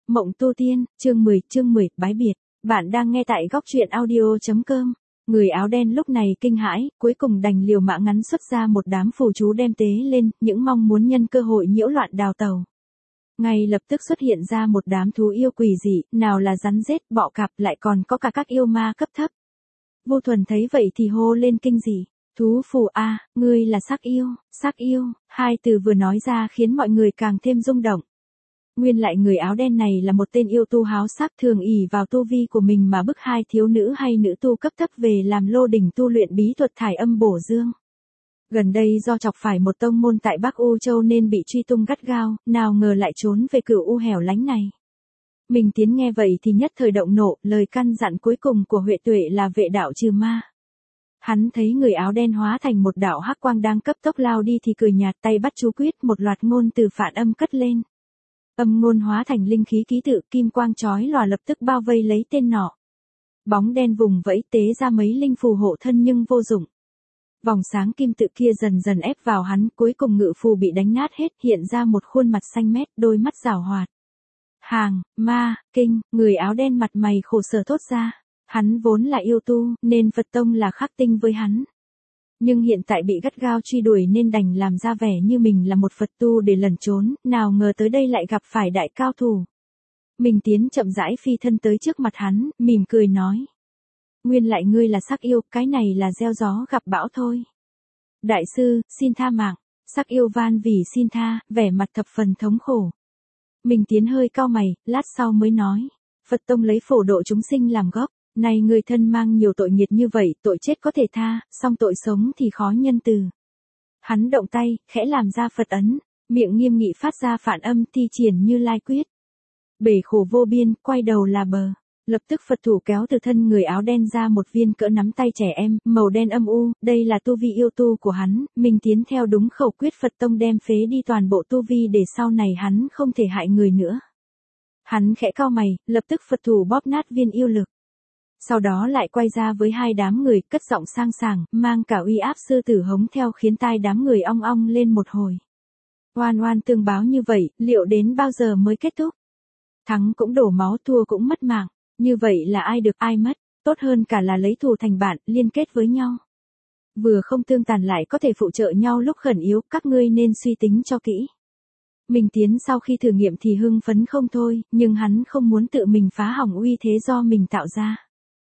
Mộng tu tiên, chương 10, bái biệt. Bạn đang nghe tại góc truyện audio.com. Người áo đen lúc này kinh hãi, cuối cùng đành liều mạng ngắn xuất ra một đám phù chú đem tế lên, những mong muốn nhân cơ hội nhiễu loạn đào tàu. Ngay lập tức xuất hiện ra một đám thú yêu quỷ dị, nào là rắn rết, bọ cạp, lại còn có cả các yêu ma cấp thấp. Vô Thuần thấy vậy thì hô lên kinh dị. Thú phù a, ngươi là xác yêu, hai từ vừa nói ra khiến mọi người càng thêm rung động. Nguyên lại người áo đen này là một tên yêu tu háo sắc, thường ỷ vào tu vi của mình mà bức hai thiếu nữ hay nữ tu cấp thấp về làm lô đỉnh tu luyện bí thuật thải âm bổ dương. Gần đây do chọc phải một tông môn tại Bắc U Châu nên bị truy tung gắt gao, nào ngờ lại trốn về Cửu U hẻo lánh này. Mình Tiến nghe vậy thì nhất thời động nộ, lời căn dặn cuối cùng của Huệ Tuệ là vệ đạo trừ ma. Hắn thấy người áo đen hóa thành một đạo hắc quang đang cấp tốc lao đi thì cười nhạt, tay bắt chú quyết, một loạt ngôn từ phản âm cất lên. Âm ngôn hóa thành linh khí ký tự, kim quang chói lòa lập tức bao vây lấy tên nọ. Bóng đen vùng vẫy tế ra mấy linh phù hộ thân nhưng vô dụng. Vòng sáng kim tự kia dần dần ép vào hắn, cuối cùng ngự phù bị đánh nát hết, hiện ra một khuôn mặt xanh mét, đôi mắt giảo hoạt. Hàng, ma, kinh, người áo đen mặt mày khổ sở thốt ra. Hắn vốn là yêu tu, nên Phật tông là khắc tinh với hắn. Nhưng hiện tại bị gắt gao truy đuổi nên đành làm ra vẻ như mình là một Phật tu để lẩn trốn, nào ngờ tới đây lại gặp phải đại cao thủ. Mình Tiến chậm rãi phi thân tới trước mặt hắn, mỉm cười nói. Nguyên lại ngươi là sắc yêu, cái này là gieo gió gặp bão thôi. Đại sư, xin tha mạng. Sắc yêu van vì xin tha, vẻ mặt thập phần thống khổ. Mình Tiến hơi cau mày, lát sau mới nói. Phật tông lấy phổ độ chúng sinh làm gốc. Này người thân mang nhiều tội nghiệt như vậy, tội chết có thể tha, song tội sống thì khó nhân từ. Hắn động tay, khẽ làm ra Phật ấn, miệng nghiêm nghị phát ra phản âm thi triển Như Lai quyết. Bể khổ vô biên, quay đầu là bờ. Lập tức Phật thủ kéo từ thân người áo đen ra một viên cỡ nắm tay trẻ em, màu đen âm u, đây là tu vi yêu tu của hắn, mình Tiến theo đúng khẩu quyết Phật tông đem phế đi toàn bộ tu vi để sau này hắn không thể hại người nữa. Hắn khẽ cau mày, lập tức Phật thủ bóp nát viên yêu lực. Sau đó lại quay ra với hai đám người, cất giọng sang sảng, mang cả uy áp sư tử hống theo khiến tai đám người ong ong lên một hồi. Oan oan tương báo như vậy, liệu đến bao giờ mới kết thúc? Thắng cũng đổ máu, thua cũng mất mạng. Như vậy là ai được ai mất, tốt hơn cả là lấy thù thành bạn, liên kết với nhau. Vừa không tương tàn lại có thể phụ trợ nhau lúc khẩn yếu, các ngươi nên suy tính cho kỹ. Mình Tiến sau khi thử nghiệm thì hưng phấn không thôi, nhưng hắn không muốn tự mình phá hỏng uy thế do mình tạo ra.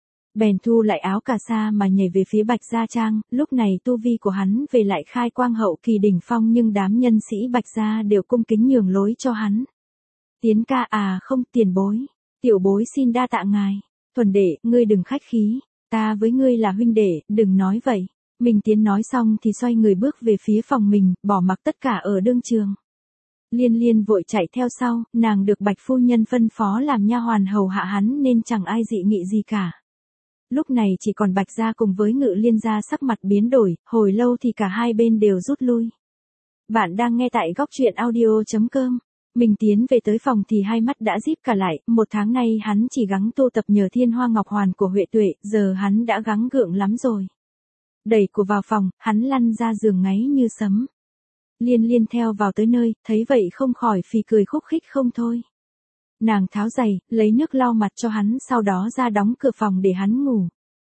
Bèn thu lại áo cà sa mà nhảy về phía Bạch Gia Trang, lúc này tu vi của hắn về lại khai quang hậu kỳ đỉnh phong nhưng đám nhân sĩ Bạch Gia đều cung kính nhường lối cho hắn. Tiến ca à không, tiền bối. Tiểu bối xin đa tạ ngài. Thuần đệ, ngươi đừng khách khí. Ta với ngươi là huynh đệ, đừng nói vậy. Mình Tiến nói xong thì xoay người bước về phía phòng mình, bỏ mặc tất cả ở đương trường. Liên Liên vội chạy theo sau, nàng được Bạch phu nhân phân phó làm nha hoàn hầu hạ hắn nên chẳng ai dị nghị gì cả. Lúc này chỉ còn Bạch Gia cùng với Ngự Liên gia sắc mặt biến đổi, hồi lâu thì cả hai bên đều rút lui. Bạn đang nghe tại góc truyện audio.com. Mình Tiến về tới phòng thì hai mắt đã díp cả lại, một tháng nay hắn chỉ gắng tu tập nhờ Thiên Hoa Ngọc Hoàn của Huệ Tuệ, giờ hắn đã gắng gượng lắm rồi. Đẩy của vào phòng, hắn lăn ra giường ngáy như sấm. Liên Liên theo vào tới nơi, thấy vậy không khỏi phì cười khúc khích không thôi. Nàng tháo giày, lấy nước lau mặt cho hắn, sau đó ra đóng cửa phòng để hắn ngủ.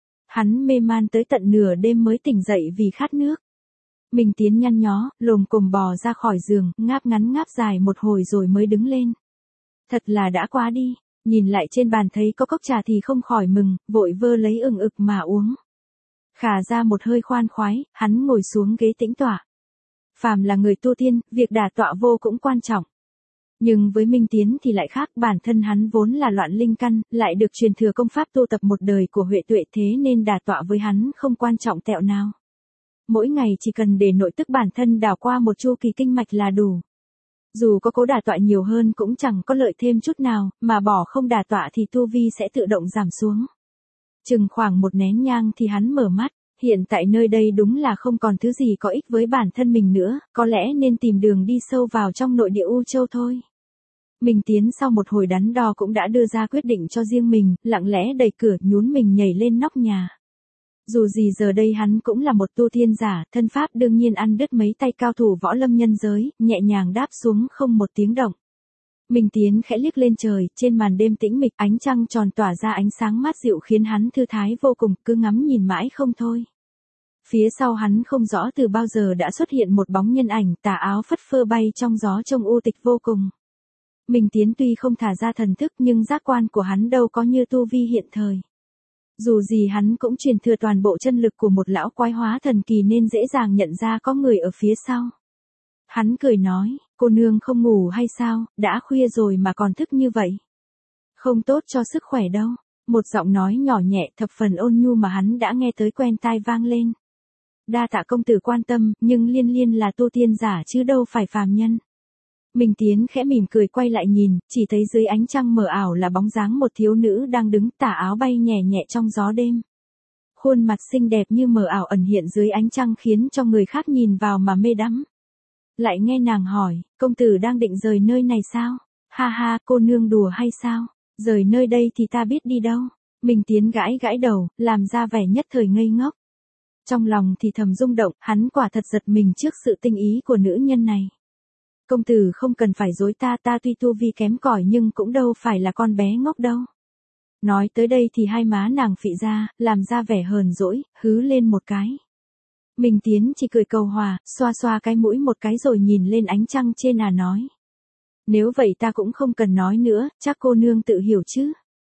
Hắn mê man tới tận nửa đêm mới tỉnh dậy vì khát nước. Mình Tiến nhăn nhó, lồm cồm bò ra khỏi giường, ngáp ngắn ngáp dài một hồi rồi mới đứng lên. Thật là đã quá đi, nhìn lại trên bàn thấy có cốc trà thì không khỏi mừng, vội vơ lấy ừng ực mà uống. Khà ra một hơi khoan khoái, hắn ngồi xuống ghế tĩnh tọa. Phàm là người tu tiên, việc đả tọa vô cũng quan trọng. Nhưng với Minh Tiến thì lại khác, bản thân hắn vốn là loạn linh căn, lại được truyền thừa công pháp tu tập một đời của Huệ Tuệ, thế nên đả tọa với hắn không quan trọng tẹo nào. Mỗi ngày chỉ cần để nội tức bản thân đảo qua một chu kỳ kinh mạch là đủ. Dù có cố đả tọa nhiều hơn cũng chẳng có lợi thêm chút nào, mà bỏ không đả tọa thì tu vi sẽ tự động giảm xuống. Chừng khoảng một nén nhang thì hắn mở mắt, hiện tại nơi đây đúng là không còn thứ gì có ích với bản thân mình nữa, có lẽ nên tìm đường đi sâu vào trong nội địa U Châu thôi. Mình Tiến sau một hồi đắn đo cũng đã đưa ra quyết định cho riêng mình, lặng lẽ đẩy cửa nhún mình nhảy lên nóc nhà. Dù gì giờ đây hắn cũng là một tu tiên giả, thân pháp đương nhiên ăn đứt mấy tay cao thủ võ lâm nhân giới, nhẹ nhàng đáp xuống không một tiếng động. Mình Tiến khẽ liếc lên trời, trên màn đêm tĩnh mịch, ánh trăng tròn tỏa ra ánh sáng mát dịu khiến hắn thư thái vô cùng, cứ ngắm nhìn mãi không thôi. Phía sau hắn không rõ từ bao giờ đã xuất hiện một bóng nhân ảnh, tà áo phất phơ bay trong gió trông u tịch vô cùng. Mình Tiến tuy không thả ra thần thức nhưng giác quan của hắn đâu có như tu vi hiện thời. Dù gì hắn cũng truyền thừa toàn bộ chân lực của một lão quái hóa thần kỳ nên dễ dàng nhận ra có người ở phía sau. Hắn cười nói, cô nương không ngủ hay sao, đã khuya rồi mà còn thức như vậy. Không tốt cho sức khỏe đâu. Một giọng nói nhỏ nhẹ thập phần ôn nhu mà hắn đã nghe tới quen tai vang lên. Đa tạ công tử quan tâm, nhưng Liên Liên là tu tiên giả chứ đâu phải phàm nhân. Mình Tiến khẽ mỉm cười quay lại nhìn, chỉ thấy dưới ánh trăng mờ ảo là bóng dáng một thiếu nữ đang đứng tà áo bay nhẹ nhẹ trong gió đêm. Khuôn mặt xinh đẹp như mờ ảo ẩn hiện dưới ánh trăng khiến cho người khác nhìn vào mà mê đắm. Lại nghe nàng hỏi, công tử đang định rời nơi này sao? Ha ha, cô nương đùa hay sao? Rời nơi đây thì ta biết đi đâu. Mình Tiến gãi gãi đầu, làm ra vẻ nhất thời ngây ngốc. Trong lòng thì thầm rung động, hắn quả thật giật mình trước sự tinh ý của nữ nhân này. Công tử không cần phải dối ta tuy tu vi kém cỏi nhưng cũng đâu phải là con bé ngốc đâu. Nói tới đây thì hai má nàng phị ra, làm ra vẻ hờn dỗi, hứ lên một cái. Mình Tiến chỉ cười cầu hòa, xoa xoa cái mũi một cái rồi nhìn lên ánh trăng trên nói. Nếu vậy ta cũng không cần nói nữa, chắc cô nương tự hiểu chứ.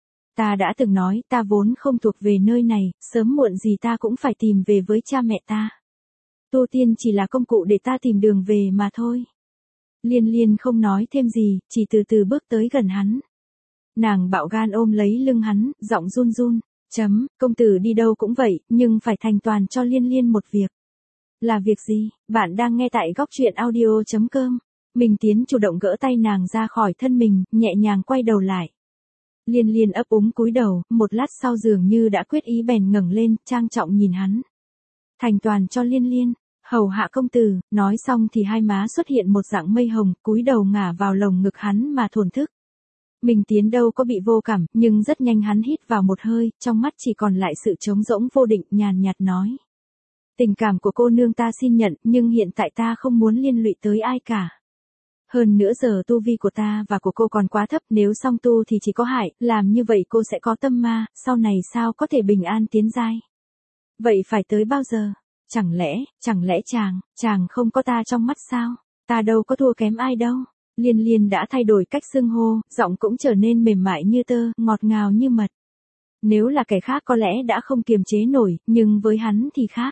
Ta đã từng nói ta vốn không thuộc về nơi này, sớm muộn gì ta cũng phải tìm về với cha mẹ ta. Tu tiên chỉ là công cụ để ta tìm đường về mà thôi. Liên Liên không nói thêm gì, chỉ từ từ bước tới gần hắn. Nàng bạo gan ôm lấy lưng hắn, giọng run run. Công tử đi đâu cũng vậy, nhưng phải thành toàn cho Liên Liên một việc. Là việc gì? Bạn đang nghe tại góc truyện audio.com. Mình Tiến chủ động gỡ tay nàng ra khỏi thân mình, nhẹ nhàng quay đầu lại. Liên Liên ấp úng cúi đầu, một lát sau dường như đã quyết ý bèn ngẩng lên, trang trọng nhìn hắn. Thành toàn cho Liên Liên, hầu hạ công tử, nói xong thì hai má xuất hiện một dạng mây hồng, cúi đầu ngả vào lồng ngực hắn mà thổn thức. Mình Tiến đâu có bị vô cảm, nhưng rất nhanh hắn hít vào một hơi, trong mắt chỉ còn lại sự trống rỗng vô định, nhàn nhạt nói. Tình cảm của cô nương ta xin nhận, nhưng hiện tại ta không muốn liên lụy tới ai cả. Hơn nữa giờ tu vi của ta và của cô còn quá thấp, nếu song tu thì chỉ có hại, làm như vậy cô sẽ có tâm ma, sau này sao có thể bình an tiến giai. Vậy phải tới bao giờ? Chẳng lẽ chàng không có ta trong mắt sao? Ta đâu có thua kém ai đâu. Liên Liên đã thay đổi cách xưng hô, giọng cũng trở nên mềm mại như tơ, ngọt ngào như mật. Nếu là kẻ khác có lẽ đã không kiềm chế nổi, nhưng với hắn thì khác.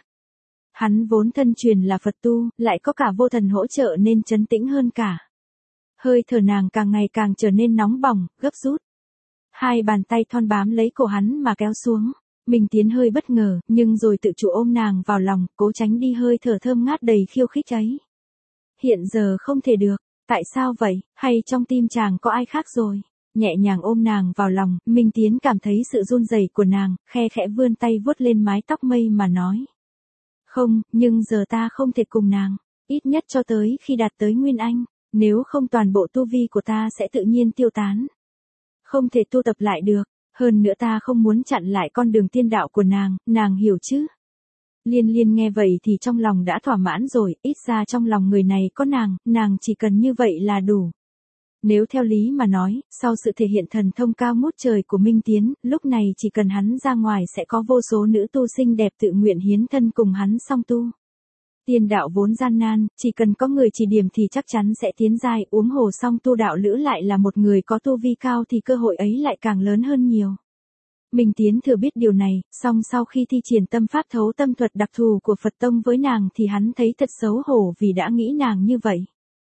Hắn vốn thân truyền là Phật tu, lại có cả vô thần hỗ trợ nên trấn tĩnh hơn cả. Hơi thở nàng càng ngày càng trở nên nóng bỏng, gấp rút. Hai bàn tay thon bám lấy cổ hắn mà kéo xuống. Mình Tiến hơi bất ngờ, nhưng rồi tự chủ ôm nàng vào lòng, cố tránh đi hơi thở thơm ngát đầy khiêu khích ấy. Hiện giờ không thể được. Tại sao vậy, hay trong tim chàng có ai khác rồi? Nhẹ nhàng ôm nàng vào lòng, Minh Tiến cảm thấy sự run rẩy của nàng, khe khẽ vươn tay vuốt lên mái tóc mây mà nói. Không, nhưng giờ ta không thể cùng nàng, ít nhất cho tới khi đạt tới Nguyên Anh, nếu không toàn bộ tu vi của ta sẽ tự nhiên tiêu tán. Không thể tu tập lại được, hơn nữa ta không muốn chặn lại con đường tiên đạo của nàng hiểu chứ? Liên Liên nghe vậy thì trong lòng đã thỏa mãn rồi, ít ra trong lòng người này có nàng chỉ cần như vậy là đủ. Nếu theo lý mà nói, sau sự thể hiện thần thông cao ngút trời của Minh Tiến, lúc này chỉ cần hắn ra ngoài sẽ có vô số nữ tu xinh đẹp tự nguyện hiến thân cùng hắn song tu. Tiên đạo vốn gian nan, chỉ cần có người chỉ điểm thì chắc chắn sẽ tiến giai, huống hồ song tu đạo lữ lại là một người có tu vi cao thì cơ hội ấy lại càng lớn hơn nhiều. Minh Tiến thừa biết điều này, song sau khi thi triển tâm pháp thấu tâm thuật đặc thù của Phật Tông với nàng thì hắn thấy thật xấu hổ vì đã nghĩ nàng như vậy.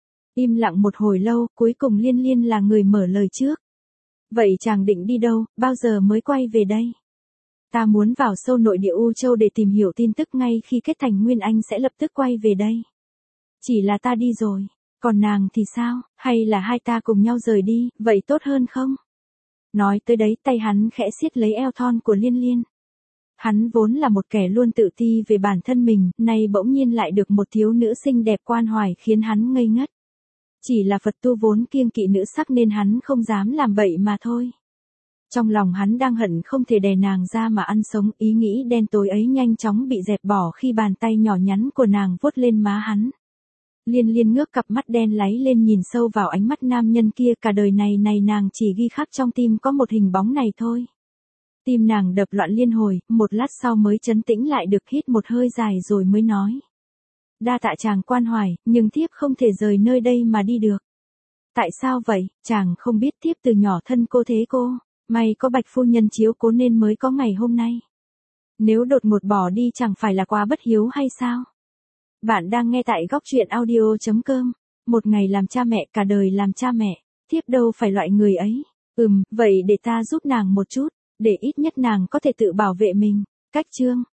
Im lặng một hồi lâu, cuối cùng Liên Liên là người mở lời trước. Vậy chàng định đi đâu, bao giờ mới quay về đây? Ta muốn vào sâu nội địa U Châu để tìm hiểu tin tức, ngay khi kết thành Nguyên Anh sẽ lập tức quay về đây. Chỉ là ta đi rồi, còn nàng thì sao, hay là hai ta cùng nhau rời đi, vậy tốt hơn không? Nói tới đấy tay hắn khẽ siết lấy eo thon của Liên Liên. Hắn vốn là một kẻ luôn tự ti về bản thân mình, nay bỗng nhiên lại được một thiếu nữ xinh đẹp quan hoài khiến hắn ngây ngất. Chỉ là Phật tu vốn kiêng kỵ nữ sắc nên hắn không dám làm bậy mà thôi. Trong lòng hắn đang hận không thể đè nàng ra mà ăn sống, ý nghĩ đen tối ấy nhanh chóng bị dẹp bỏ khi bàn tay nhỏ nhắn của nàng vuốt lên má hắn. Liên Liên ngước cặp mắt đen láy lên nhìn sâu vào ánh mắt nam nhân kia, cả đời này nàng chỉ ghi khắc trong tim có một hình bóng này thôi. Tim nàng đập loạn liên hồi, một lát sau mới trấn tĩnh lại được, hít một hơi dài rồi mới nói. Đa tạ chàng quan hoài, nhưng thiếp không thể rời nơi đây mà đi được. Tại sao vậy? Chàng không biết thiếp từ nhỏ thân cô thế cô, may có Bạch phu nhân chiếu cố nên mới có ngày hôm nay. Nếu đột ngột bỏ đi chẳng phải là quá bất hiếu hay sao? Bạn đang nghe tại góc truyện audio.com. Một ngày làm cha mẹ, cả đời làm cha mẹ, thiếp đâu phải loại người ấy. Vậy để ta giúp nàng một chút, để ít nhất nàng có thể tự bảo vệ mình. Cách chương